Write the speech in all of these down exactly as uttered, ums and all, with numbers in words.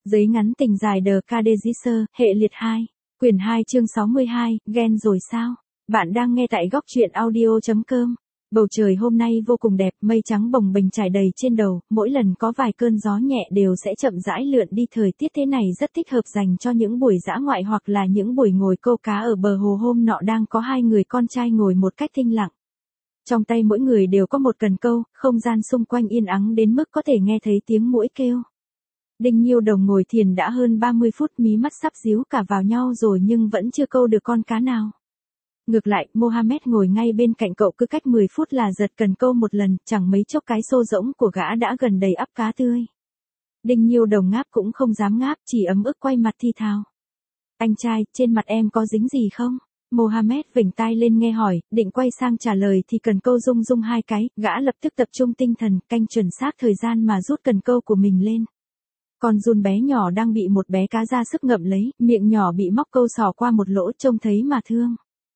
Giấy ngắn tình dài The Cadegisser, hệ liệt hai. Quyển hai chương sáu mươi hai, ghen rồi sao? Bạn đang nghe tại góc truyện audio chấm com. Bầu trời hôm nay vô cùng đẹp, mây trắng bồng bềnh trải đầy trên đầu, mỗi lần có vài cơn gió nhẹ đều sẽ chậm rãi lượn đi. Thời tiết thế này rất thích hợp dành cho những buổi dã ngoại hoặc là những buổi ngồi câu cá ở bờ hồ. Hôm nọ đang có hai người con trai ngồi một cách thinh lặng. Trong tay mỗi người đều có một cần câu, không gian xung quanh yên ắng đến mức có thể nghe thấy tiếng muỗi kêu. Đinh Nhiêu Đồng ngồi thiền đã hơn ba mươi phút, mí mắt sắp díu cả vào nhau rồi nhưng vẫn chưa câu được con cá nào. Ngược lại, Mohammed ngồi ngay bên cạnh cậu, cứ cách mười phút là giật cần câu một lần, chẳng mấy chốc cái xô rỗng của gã đã gần đầy ắp cá tươi. Đinh Nhiêu Đồng ngáp cũng không dám ngáp, chỉ ấm ức quay mặt thi thào. Anh trai, trên mặt em có dính gì không? Mohammed vểnh tai lên nghe hỏi, định quay sang trả lời thì cần câu rung rung hai cái, gã lập tức tập trung tinh thần, canh chuẩn xác thời gian mà rút cần câu của mình lên. Con giun bé nhỏ đang bị một bé cá ra sức ngậm lấy, miệng nhỏ bị móc câu xỏ qua một lỗ, trông thấy mà thương.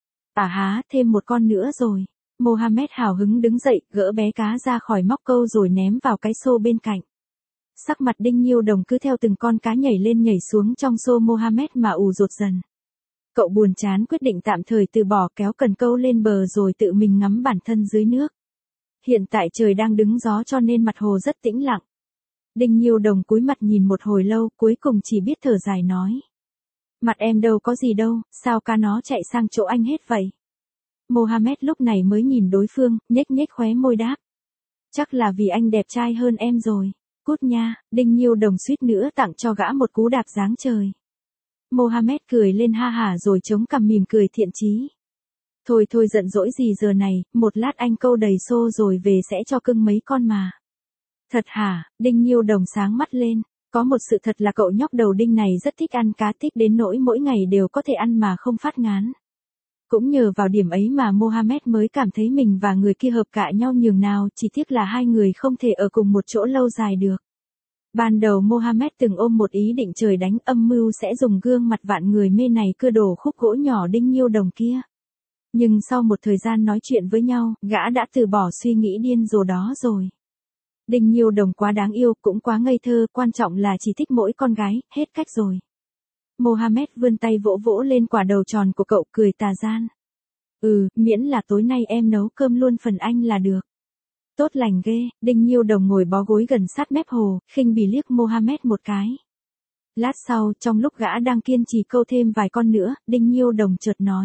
À há, thêm một con nữa rồi. Mohammed hào hứng đứng dậy, gỡ bé cá ra khỏi móc câu rồi ném vào cái xô bên cạnh. Sắc mặt Đinh Nhiêu Đồng cứ theo từng con cá nhảy lên nhảy xuống trong xô Mohammed mà ù rột dần. Cậu buồn chán quyết định tạm thời từ bỏ, kéo cần câu lên bờ rồi tự mình ngắm bản thân dưới nước. Hiện tại trời đang đứng gió cho nên mặt hồ rất tĩnh lặng. Đinh Nhiêu Đồng cúi mặt nhìn một hồi lâu, cuối cùng chỉ biết thở dài nói. Mặt em đâu có gì đâu, sao cá nó chạy sang chỗ anh hết vậy? Mohammed lúc này mới nhìn đối phương, nhếch nhếch khóe môi đáp. Chắc là vì anh đẹp trai hơn em rồi. Cút nha, Đinh Nhiêu Đồng suýt nữa tặng cho gã một cú đạp giáng trời. Mohammed cười lên ha hả rồi chống cằm mỉm cười thiện chí. Thôi thôi giận dỗi gì giờ này, một lát anh câu đầy xô rồi về sẽ cho cưng mấy con mà. Thật hả? Đinh Nhiêu Đồng sáng mắt lên. Có một sự thật là cậu nhóc đầu đinh này rất thích ăn cá, thích đến nỗi mỗi ngày đều có thể ăn mà không phát ngán. Cũng nhờ vào điểm ấy mà Mohammed mới cảm thấy mình và người kia hợp cạ nhau nhường nào, chỉ tiếc là hai người không thể ở cùng một chỗ lâu dài được. Ban đầu Mohammed từng ôm một ý định trời đánh âm mưu sẽ dùng gương mặt vạn người mê này cưa đổ khúc gỗ nhỏ Đinh Nhiêu Đồng kia. Nhưng sau một thời gian nói chuyện với nhau, gã đã từ bỏ suy nghĩ điên rồ đó rồi. Đinh Nhiêu Đồng quá đáng yêu, cũng quá ngây thơ, quan trọng là chỉ thích mỗi con gái, hết cách rồi. Mohammed vươn tay vỗ vỗ lên quả đầu tròn của cậu, cười tà gian. Ừ, miễn là tối nay em nấu cơm luôn phần anh là được. Tốt lành ghê. Đinh Nhiêu Đồng ngồi bó gối gần sát mép hồ, khinh bỉ liếc Mohammed một cái. Lát sau, trong lúc gã đang kiên trì câu thêm vài con nữa, Đinh Nhiêu Đồng chợt nói.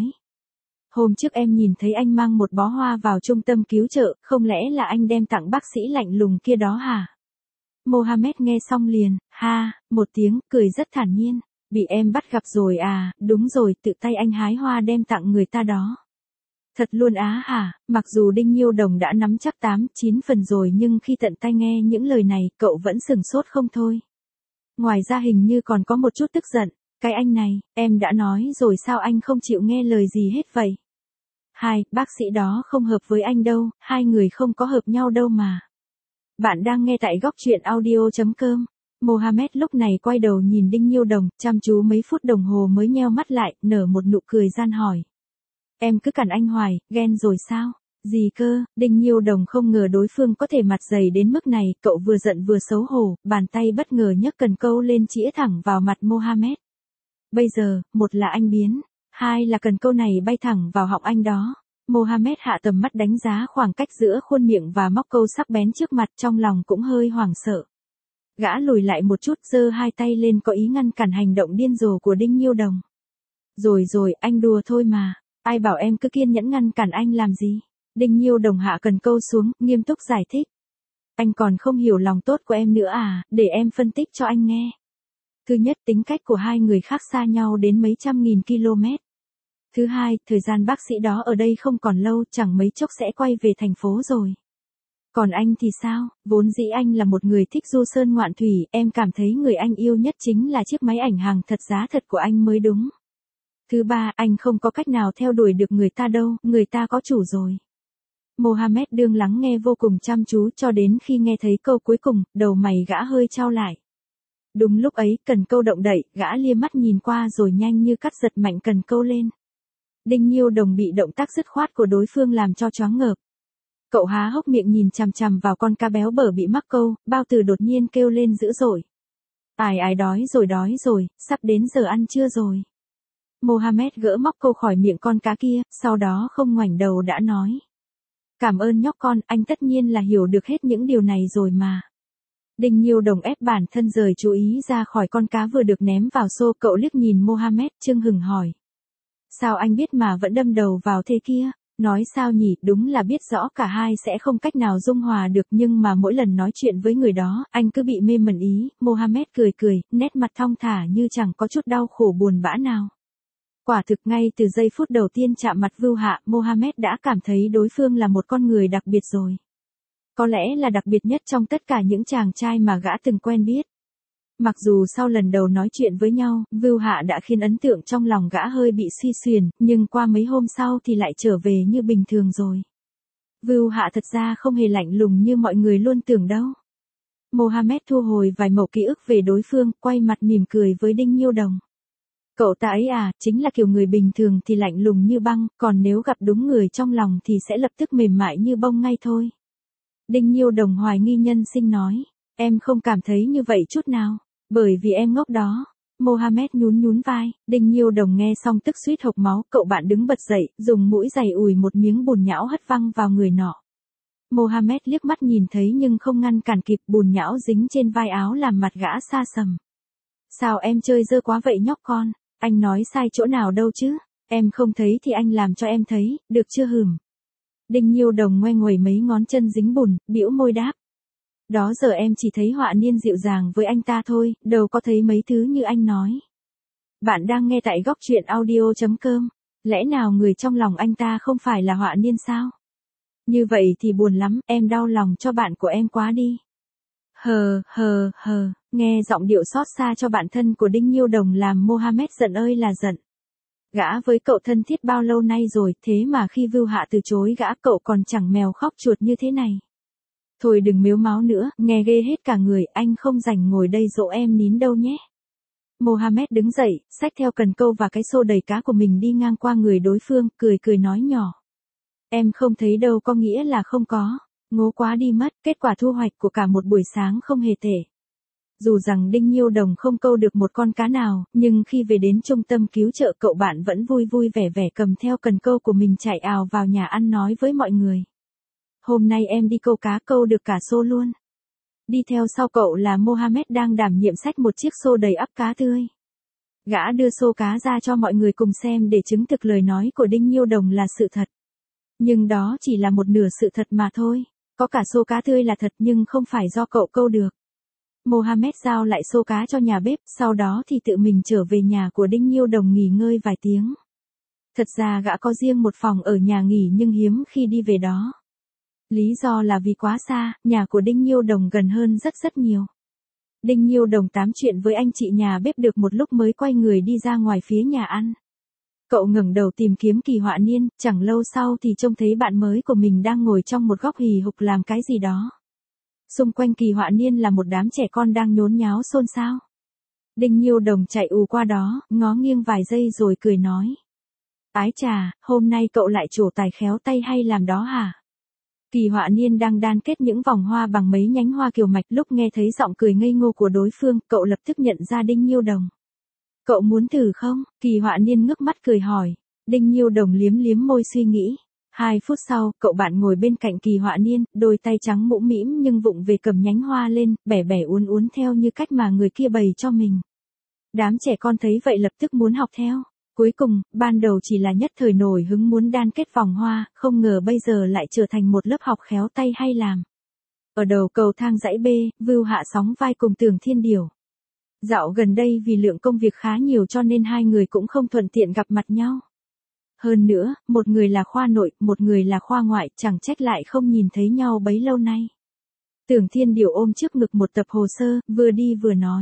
Hôm trước em nhìn thấy anh mang một bó hoa vào trung tâm cứu trợ, không lẽ là anh đem tặng bác sĩ lạnh lùng kia đó hả? Mohammed nghe xong liền, ha, một tiếng, cười rất thản nhiên. Bị em bắt gặp rồi à, đúng rồi, tự tay anh hái hoa đem tặng người ta đó. Thật luôn á hả? Mặc dù Đinh Nhiêu Đồng đã nắm chắc tám, chín phần rồi nhưng khi tận tay nghe những lời này, cậu vẫn sửng sốt không thôi. Ngoài ra hình như còn có một chút tức giận. Cái anh này, em đã nói rồi sao anh không chịu nghe lời gì hết vậy? Hai, bác sĩ đó không hợp với anh đâu, hai người không có hợp nhau đâu mà. Bạn đang nghe tại góc truyện audio chấm com. Mohammed lúc này quay đầu nhìn Đinh Nhiêu Đồng, chăm chú mấy phút đồng hồ mới nheo mắt lại, nở một nụ cười gian hỏi. Em cứ cằn anh hoài, ghen rồi sao? Gì cơ? Đinh Nhiêu Đồng không ngờ đối phương có thể mặt dày đến mức này, cậu vừa giận vừa xấu hổ, bàn tay bất ngờ nhấc cần câu lên chĩa thẳng vào mặt Mohammed. Bây giờ, một là anh biến, hai là cần câu này bay thẳng vào họng anh đó. Mohammed hạ tầm mắt đánh giá khoảng cách giữa khuôn miệng và móc câu sắc bén trước mặt, trong lòng cũng hơi hoảng sợ. Gã lùi lại một chút, giơ hai tay lên có ý ngăn cản hành động điên rồ của Đinh Nhiêu Đồng. Rồi rồi, anh đùa thôi mà, ai bảo em cứ kiên nhẫn ngăn cản anh làm gì? Đinh Nhiêu Đồng hạ cần câu xuống, nghiêm túc giải thích. Anh còn không hiểu lòng tốt của em nữa à, để em phân tích cho anh nghe. Thứ nhất, tính cách của hai người khác xa nhau đến mấy trăm nghìn km. Thứ hai, thời gian bác sĩ đó ở đây không còn lâu, chẳng mấy chốc sẽ quay về thành phố rồi. Còn anh thì sao? Vốn dĩ anh là một người thích du sơn ngoạn thủy, em cảm thấy người anh yêu nhất chính là chiếc máy ảnh hàng thật giá thật của anh mới đúng. Thứ ba, anh không có cách nào theo đuổi được người ta đâu, người ta có chủ rồi. Mohammed đương lắng nghe vô cùng chăm chú cho đến khi nghe thấy câu cuối cùng, đầu mày gã hơi chau lại. Đúng lúc ấy, cần câu động đậy, gã lia mắt nhìn qua rồi nhanh như cắt giật mạnh cần câu lên. Đinh Nhiêu Đồng bị động tác dứt khoát của đối phương làm cho choáng ngợp. Cậu há hốc miệng nhìn chằm chằm vào con cá béo bở bị mắc câu, bao tử đột nhiên kêu lên dữ dội. Ai ai đói rồi đói rồi, sắp đến giờ ăn trưa rồi. Mohammed gỡ móc câu khỏi miệng con cá kia, sau đó không ngoảnh đầu đã nói. Cảm ơn nhóc con, anh tất nhiên là hiểu được hết những điều này rồi mà. Đinh Nhiêu Đồng ép bản thân rời chú ý ra khỏi con cá vừa được ném vào xô, cậu liếc nhìn Mohammed chưng hừng hỏi. Sao anh biết mà vẫn đâm đầu vào thế kia? Nói sao nhỉ, đúng là biết rõ cả hai sẽ không cách nào dung hòa được, nhưng mà mỗi lần nói chuyện với người đó, anh cứ bị mê mẩn ý. Mohammed cười cười, nét mặt thong thả như chẳng có chút đau khổ buồn bã nào. Quả thực ngay từ giây phút đầu tiên chạm mặt Vưu Hạ, Mohammed đã cảm thấy đối phương là một con người đặc biệt rồi. Có lẽ là đặc biệt nhất trong tất cả những chàng trai mà gã từng quen biết. Mặc dù sau lần đầu nói chuyện với nhau, Vưu Hạ đã khiến ấn tượng trong lòng gã hơi bị suy xuyển, nhưng qua mấy hôm sau thì lại trở về như bình thường rồi. Vưu Hạ thật ra không hề lạnh lùng như mọi người luôn tưởng đâu. Mohammed thu hồi vài mẩu ký ức về đối phương, quay mặt mỉm cười với Đinh Nhiêu Đồng. Cậu ta ấy à, chính là kiểu người bình thường thì lạnh lùng như băng, còn nếu gặp đúng người trong lòng thì sẽ lập tức mềm mại như bông ngay thôi. Đinh Nhiêu Đồng hoài nghi nhân sinh nói, em không cảm thấy như vậy chút nào, bởi vì em ngốc đó. Mohammed nhún nhún vai, Đinh Nhiêu Đồng nghe xong tức suýt hộc máu, cậu bạn đứng bật dậy, dùng mũi giày ủi một miếng bùn nhão hất văng vào người nọ. Mohammed liếc mắt nhìn thấy nhưng không ngăn cản kịp, bùn nhão dính trên vai áo làm mặt gã xa sầm. Sao em chơi dơ quá vậy nhóc con, anh nói sai chỗ nào đâu chứ, em không thấy thì anh làm cho em thấy, được chưa hừm. Đinh Nhiêu Đồng ngoe nguẩy mấy ngón chân dính bùn, bĩu môi đáp. Đó giờ em chỉ thấy Họa Niên dịu dàng với anh ta thôi, đâu có thấy mấy thứ như anh nói. Bạn đang nghe tại góc truyện audio chấm com, lẽ nào người trong lòng anh ta không phải là Họa Niên sao? Như vậy thì buồn lắm, em đau lòng cho bạn của em quá đi. Hờ, hờ, hờ, nghe giọng điệu xót xa cho bạn thân của Đinh Nhiêu Đồng làm Mohammed giận ơi là giận. Gã với cậu thân thiết bao lâu nay rồi, thế mà khi Vưu Hạ từ chối gã cậu còn chẳng mèo khóc chuột như thế này. Thôi đừng miếu máu nữa, nghe ghê hết cả người, anh không rảnh ngồi đây dỗ em nín đâu nhé. Mohammed đứng dậy, xách theo cần câu và cái xô đầy cá của mình đi ngang qua người đối phương, cười cười nói nhỏ. Em không thấy đâu có nghĩa là không có, ngố quá đi mất, kết quả thu hoạch của cả một buổi sáng không hề tệ. Dù rằng Đinh Nhiêu Đồng không câu được một con cá nào, nhưng khi về đến trung tâm cứu trợ cậu bạn vẫn vui vui vẻ vẻ cầm theo cần câu của mình chạy ào vào nhà ăn nói với mọi người. Hôm nay em đi câu cá câu được cả xô luôn. Đi theo sau cậu là Mohammed đang đảm nhiệm xách một chiếc xô đầy ắp cá tươi. Gã đưa xô cá ra cho mọi người cùng xem để chứng thực lời nói của Đinh Nhiêu Đồng là sự thật. Nhưng đó chỉ là một nửa sự thật mà thôi. Có cả xô cá tươi là thật nhưng không phải do cậu câu được. Mohammed giao lại xô cá cho nhà bếp, sau đó thì tự mình trở về nhà của Đinh Nhiêu Đồng nghỉ ngơi vài tiếng. Thật ra gã có riêng một phòng ở nhà nghỉ nhưng hiếm khi đi về đó. Lý do là vì quá xa, nhà của Đinh Nhiêu Đồng gần hơn rất rất nhiều. Đinh Nhiêu Đồng tám chuyện với anh chị nhà bếp được một lúc mới quay người đi ra ngoài phía nhà ăn. Cậu ngẩng đầu tìm kiếm Kỳ Họa Niên, chẳng lâu sau thì trông thấy bạn mới của mình đang ngồi trong một góc hì hục làm cái gì đó. Xung quanh Kỳ Họa Niên là một đám trẻ con đang nhốn nháo xôn xao. Đinh Nhiêu Đồng chạy ù qua đó, ngó nghiêng vài giây rồi cười nói. Ái chà, hôm nay cậu lại trổ tài khéo tay hay làm đó hả? Kỳ Họa Niên đang đan kết những vòng hoa bằng mấy nhánh hoa kiều mạch, lúc nghe thấy giọng cười ngây ngô của đối phương, cậu lập tức nhận ra Đinh Nhiêu Đồng. Cậu muốn thử không? Kỳ Họa Niên ngước mắt cười hỏi. Đinh Nhiêu Đồng liếm liếm môi suy nghĩ. Hai phút sau, cậu bạn ngồi bên cạnh Kỳ Họa Niên, đôi tay trắng mũm mĩm nhưng vụng về cầm nhánh hoa lên, bẻ bẻ uốn uốn theo như cách mà người kia bày cho mình. Đám trẻ con thấy vậy lập tức muốn học theo. Cuối cùng, ban đầu chỉ là nhất thời nổi hứng muốn đan kết vòng hoa, không ngờ bây giờ lại trở thành một lớp học khéo tay hay làm. Ở đầu cầu thang dãy B, Vưu Hạ sóng vai cùng Tưởng Thiên Điểu. Dạo gần đây vì lượng công việc khá nhiều cho nên hai người cũng không thuận tiện gặp mặt nhau. Hơn nữa, một người là khoa nội, một người là khoa ngoại, chẳng trách lại không nhìn thấy nhau bấy lâu nay. Tưởng Thiên Điểu ôm trước ngực một tập hồ sơ, vừa đi vừa nói.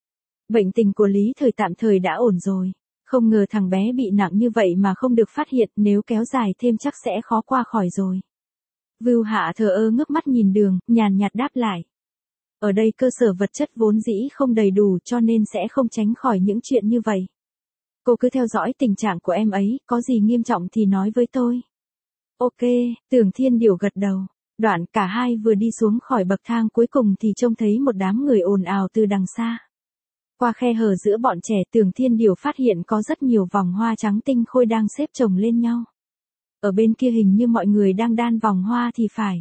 Bệnh tình của Lý Thời tạm thời đã ổn rồi. Không ngờ thằng bé bị nặng như vậy mà không được phát hiện, nếu kéo dài thêm chắc sẽ khó qua khỏi rồi. Vưu Hạ thờ ơ ngước mắt nhìn đường, nhàn nhạt đáp lại. Ở đây cơ sở vật chất vốn dĩ không đầy đủ cho nên sẽ không tránh khỏi những chuyện như vậy. Cô cứ theo dõi tình trạng của em ấy, có gì nghiêm trọng thì nói với tôi. Ok, Tưởng Thiên Điểu gật đầu. Đoạn cả hai vừa đi xuống khỏi bậc thang cuối cùng thì trông thấy một đám người ồn ào từ đằng xa. Qua khe hở giữa bọn trẻ, Tưởng Thiên Điều phát hiện có rất nhiều vòng hoa trắng tinh khôi đang xếp chồng lên nhau. Ở bên kia hình như mọi người đang đan vòng hoa thì phải.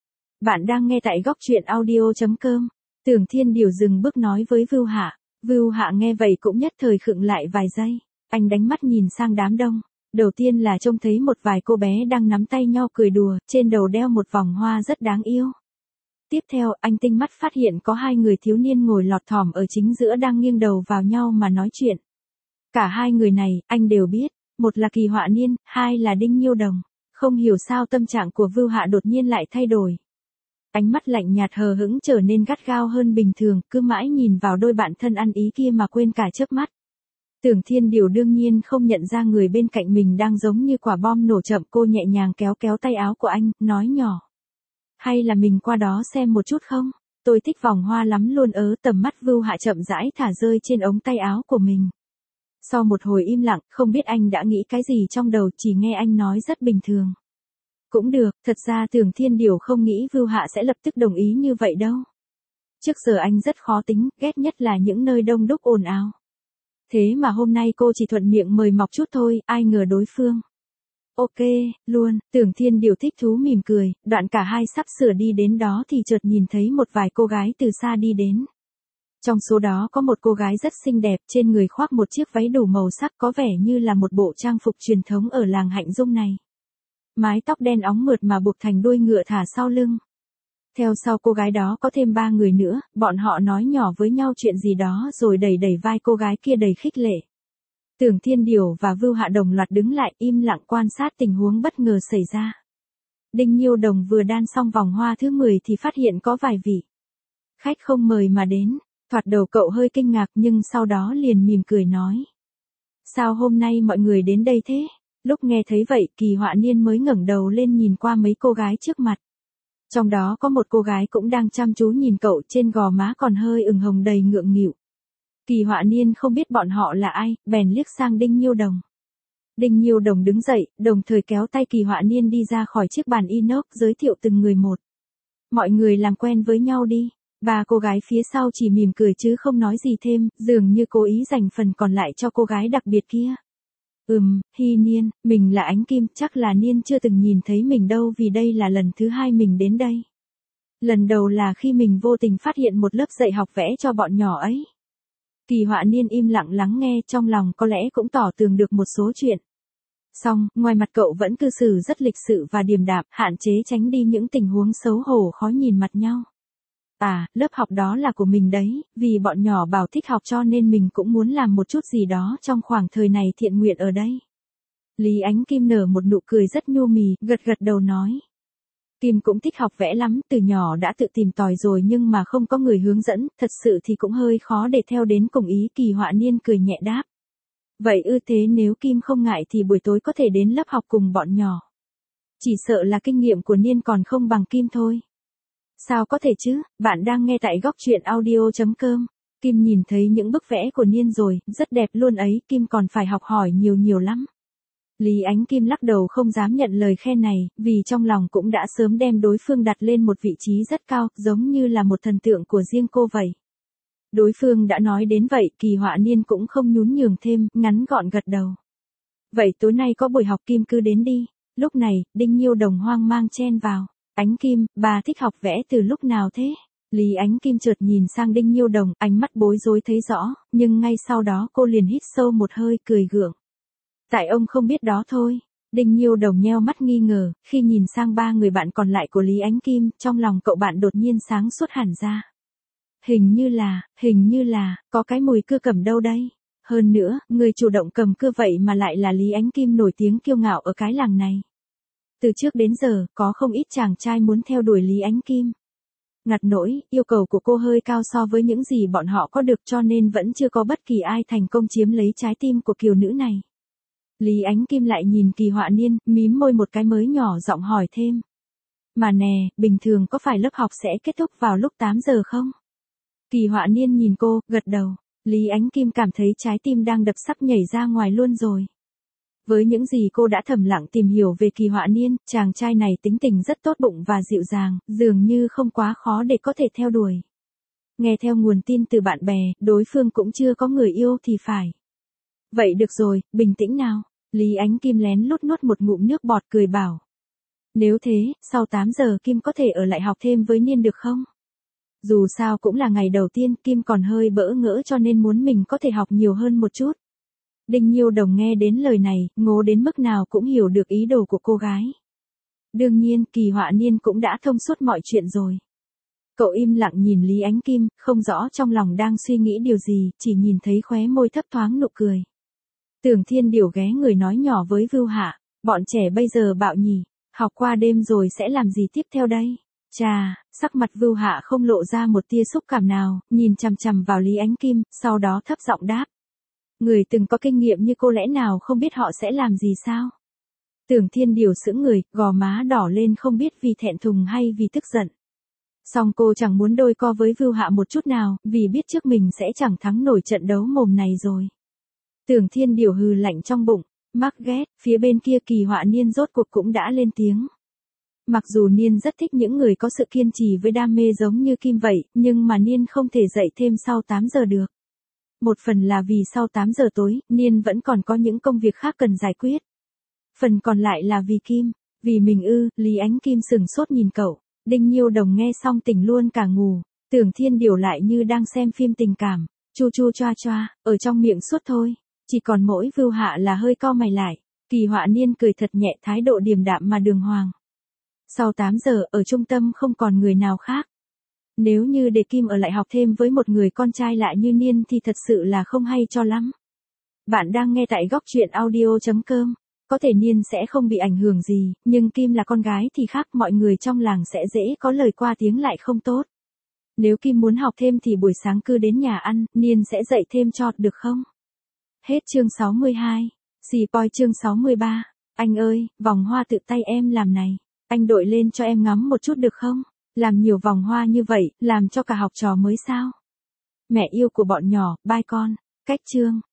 Bạn đang nghe tại góc truyện audio chấm com. Tưởng Thiên Điều dừng bước nói với Vưu Hạ. Vưu Hạ nghe vậy cũng nhất thời khựng lại vài giây. Anh đánh mắt nhìn sang đám đông. Đầu tiên là trông thấy một vài cô bé đang nắm tay nhau cười đùa, trên đầu đeo một vòng hoa rất đáng yêu. Tiếp theo, anh tinh mắt phát hiện có hai người thiếu niên ngồi lọt thỏm ở chính giữa đang nghiêng đầu vào nhau mà nói chuyện. Cả hai người này, anh đều biết, một là Kỳ Họa Niên, hai là Đinh Nhiêu Đồng. Không hiểu sao tâm trạng của Vưu Hạ đột nhiên lại thay đổi. Ánh mắt lạnh nhạt hờ hững trở nên gắt gao hơn bình thường, cứ mãi nhìn vào đôi bạn thân ăn ý kia mà quên cả chớp mắt. Tưởng Thiên Điều đương nhiên không nhận ra người bên cạnh mình đang giống như quả bom nổ chậm, cô nhẹ nhàng kéo kéo tay áo của anh, nói nhỏ. Hay là mình qua đó xem một chút không? Tôi thích vòng hoa lắm luôn ớ. Tầm mắt Vưu Hạ chậm rãi thả rơi trên ống tay áo của mình. Sau một hồi im lặng, không biết anh đã nghĩ cái gì trong đầu, chỉ nghe anh nói rất bình thường. Cũng được, thật ra Tưởng Thiên Điều không nghĩ Vưu Hạ sẽ lập tức đồng ý như vậy đâu. Trước giờ anh rất khó tính, ghét nhất là những nơi đông đúc ồn ào. Thế mà hôm nay cô chỉ thuận miệng mời mọc chút thôi, ai ngờ đối phương. Ok, luôn. Tưởng Thiên Điều thích thú mỉm cười, đoạn cả hai sắp sửa đi đến đó thì chợt nhìn thấy một vài cô gái từ xa đi đến. Trong số đó có một cô gái rất xinh đẹp, trên người khoác một chiếc váy đủ màu sắc, có vẻ như là một bộ trang phục truyền thống ở làng Hạnh Dung này. Mái tóc đen óng mượt mà buộc thành đuôi ngựa thả sau lưng. Theo sau cô gái đó có thêm ba người nữa, bọn họ nói nhỏ với nhau chuyện gì đó rồi đẩy đẩy vai cô gái kia đầy khích lệ. Tưởng Thiên Điều và Vưu Hạ đồng loạt đứng lại im lặng quan sát tình huống bất ngờ xảy ra. Đinh Nhiêu Đồng vừa đan xong vòng hoa thứ mười thì phát hiện có vài vị khách không mời mà đến. Thoạt đầu cậu hơi kinh ngạc nhưng sau đó liền mỉm cười nói. Sao hôm nay mọi người đến đây thế? Lúc nghe thấy vậy, Kỳ Họa Niên mới ngẩng đầu lên nhìn qua mấy cô gái trước mặt. Trong đó có một cô gái cũng đang chăm chú nhìn cậu, trên gò má còn hơi ửng hồng đầy ngượng nghịu. Kỳ Họa Niên không biết bọn họ là ai, bèn liếc sang Đinh Nhiêu Đồng. Đinh Nhiêu Đồng đứng dậy, đồng thời kéo tay Kỳ Họa Niên đi ra khỏi chiếc bàn inox, giới thiệu từng người một. Mọi người làm quen với nhau đi. Ba cô gái phía sau chỉ mỉm cười chứ không nói gì thêm, dường như cố ý dành phần còn lại cho cô gái đặc biệt kia. Ừm, Hi Niên, mình là Ánh Kim, chắc là Niên chưa từng nhìn thấy mình đâu vì đây là lần thứ hai mình đến đây. Lần đầu là khi mình vô tình phát hiện một lớp dạy học vẽ cho bọn nhỏ ấy. Kỳ Họa Niên im lặng lắng nghe, trong lòng có lẽ cũng tỏ tường được một số chuyện. Xong, ngoài mặt cậu vẫn cư xử rất lịch sự và điềm đạm, hạn chế tránh đi những tình huống xấu hổ khó nhìn mặt nhau. À, lớp học đó là của mình đấy, vì bọn nhỏ bảo thích học cho nên mình cũng muốn làm một chút gì đó trong khoảng thời này thiện nguyện ở đây. Lý Ánh Kim nở một nụ cười rất nhu mì, gật gật đầu nói. Kim cũng thích học vẽ lắm, từ nhỏ đã tự tìm tòi rồi nhưng mà không có người hướng dẫn, thật sự thì cũng hơi khó để theo đến cùng ý. Kỳ Họa Niên cười nhẹ đáp. Vậy ư, thế nếu Kim không ngại thì buổi tối có thể đến lớp học cùng bọn nhỏ. Chỉ sợ là kinh nghiệm của Niên còn không bằng Kim thôi. Sao có thể chứ, bạn đang nghe tại góc truyện audio chấm com. Kim nhìn thấy những bức vẽ của Niên rồi, rất đẹp luôn ấy, Kim còn phải học hỏi nhiều nhiều lắm. Lý Ánh Kim lắc đầu không dám nhận lời khen này, vì trong lòng cũng đã sớm đem đối phương đặt lên một vị trí rất cao, giống như là một thần tượng của riêng cô vậy. Đối phương đã nói đến vậy, Kỳ Họa Niên cũng không nhún nhường thêm, ngắn gọn gật đầu. Vậy tối nay có buổi học, Kim cứ đến đi. Lúc này, Đinh Nhiêu Đồng hoang mang chen vào. Ánh Kim, bà thích học vẽ từ lúc nào thế? Lý Ánh Kim chợt nhìn sang Đinh Nhiêu Đồng, ánh mắt bối rối thấy rõ, nhưng ngay sau đó cô liền hít sâu một hơi, cười gượng. Tại ông không biết đó thôi. Đinh Nhiêu Đồng nheo mắt nghi ngờ, khi nhìn sang ba người bạn còn lại của Lý Ánh Kim, trong lòng cậu bạn đột nhiên sáng suốt hẳn ra. Hình như là, hình như là, có cái mùi cưa cầm đâu đây. Hơn nữa, người chủ động cầm cưa vậy mà lại là Lý Ánh Kim nổi tiếng kiêu ngạo ở cái làng này. Từ trước đến giờ, có không ít chàng trai muốn theo đuổi Lý Ánh Kim. Ngặt nỗi, yêu cầu của cô hơi cao so với những gì bọn họ có được cho nên vẫn chưa có bất kỳ ai thành công chiếm lấy trái tim của kiều nữ này. Lý Ánh Kim lại nhìn Kỳ Họa Niên, mím môi một cái mới nhỏ giọng hỏi thêm. Mà nè, bình thường có phải lớp học sẽ kết thúc vào lúc tám giờ không? Kỳ Họa Niên nhìn cô, gật đầu. Lý Ánh Kim cảm thấy trái tim đang đập sắp nhảy ra ngoài luôn rồi. Với những gì cô đã thầm lặng tìm hiểu về Kỳ Họa Niên, chàng trai này tính tình rất tốt bụng và dịu dàng, dường như không quá khó để có thể theo đuổi. Nghe theo nguồn tin từ bạn bè, đối phương cũng chưa có người yêu thì phải. Vậy được rồi, bình tĩnh nào. Lý Ánh Kim lén lút nuốt một ngụm nước bọt cười bảo. Nếu thế, sau tám giờ Kim có thể ở lại học thêm với Niên được không? Dù sao cũng là ngày đầu tiên, Kim còn hơi bỡ ngỡ cho nên muốn mình có thể học nhiều hơn một chút. Đinh Nhiêu Đồng nghe đến lời này, ngố đến mức nào cũng hiểu được ý đồ của cô gái. Đương nhiên, Kỳ Họa Niên cũng đã thông suốt mọi chuyện rồi. Cậu im lặng nhìn Lý Ánh Kim, không rõ trong lòng đang suy nghĩ điều gì, chỉ nhìn thấy khóe môi thấp thoáng nụ cười. Tưởng Thiên Điểu ghé người nói nhỏ với Vưu Hạ, bọn trẻ bây giờ bạo nhỉ, học qua đêm rồi sẽ làm gì tiếp theo đây? Chà, sắc mặt Vưu Hạ không lộ ra một tia xúc cảm nào, nhìn chằm chằm vào Lý Ánh Kim, sau đó thấp giọng đáp. Người từng có kinh nghiệm như cô lẽ nào không biết họ sẽ làm gì sao? Tưởng Thiên Điểu sững người, gò má đỏ lên không biết vì thẹn thùng hay vì tức giận. Song cô chẳng muốn đôi co với Vưu Hạ một chút nào, vì biết trước mình sẽ chẳng thắng nổi trận đấu mồm này rồi. Tưởng Thiên Điểu hừ lạnh trong bụng, mắc ghét, phía bên kia Kỳ Họa Niên rốt cuộc cũng đã lên tiếng. Mặc dù Niên rất thích những người có sự kiên trì với đam mê giống như Kim vậy, nhưng mà Niên không thể dậy thêm sau tám giờ được. Một phần là vì sau tám giờ tối, Niên vẫn còn có những công việc khác cần giải quyết. Phần còn lại là vì Kim, vì mình ư, Lý Ánh Kim sừng sốt nhìn cậu. Đinh Nhiêu Đồng nghe xong tỉnh luôn cả ngủ, Tưởng Thiên Điểu lại như đang xem phim tình cảm, chu chu choa choa, ở trong miệng suốt thôi, chỉ còn mỗi Vưu Hạ là hơi cau mày lại, Kỳ Họa Niên cười thật nhẹ thái độ điềm đạm mà đường hoàng. Sau tám giờ ở trung tâm không còn người nào khác. Nếu như để Kim ở lại học thêm với một người con trai lại như Niên thì thật sự là không hay cho lắm. Bạn đang nghe tại góc truyện audio chấm com. Có thể Niên sẽ không bị ảnh hưởng gì, nhưng Kim là con gái thì khác, mọi người trong làng sẽ dễ có lời qua tiếng lại không tốt. Nếu Kim muốn học thêm thì buổi sáng cứ đến nhà ăn, Niên sẽ dạy thêm cho, được không? Hết chương sáu mươi hai. Xì poi chương sáu mươi ba. Anh ơi, vòng hoa tự tay em làm này. Anh đội lên cho em ngắm một chút được không? Làm nhiều vòng hoa như vậy, làm cho cả học trò mới sao? Mẹ yêu của bọn nhỏ, bye con. Cách chương.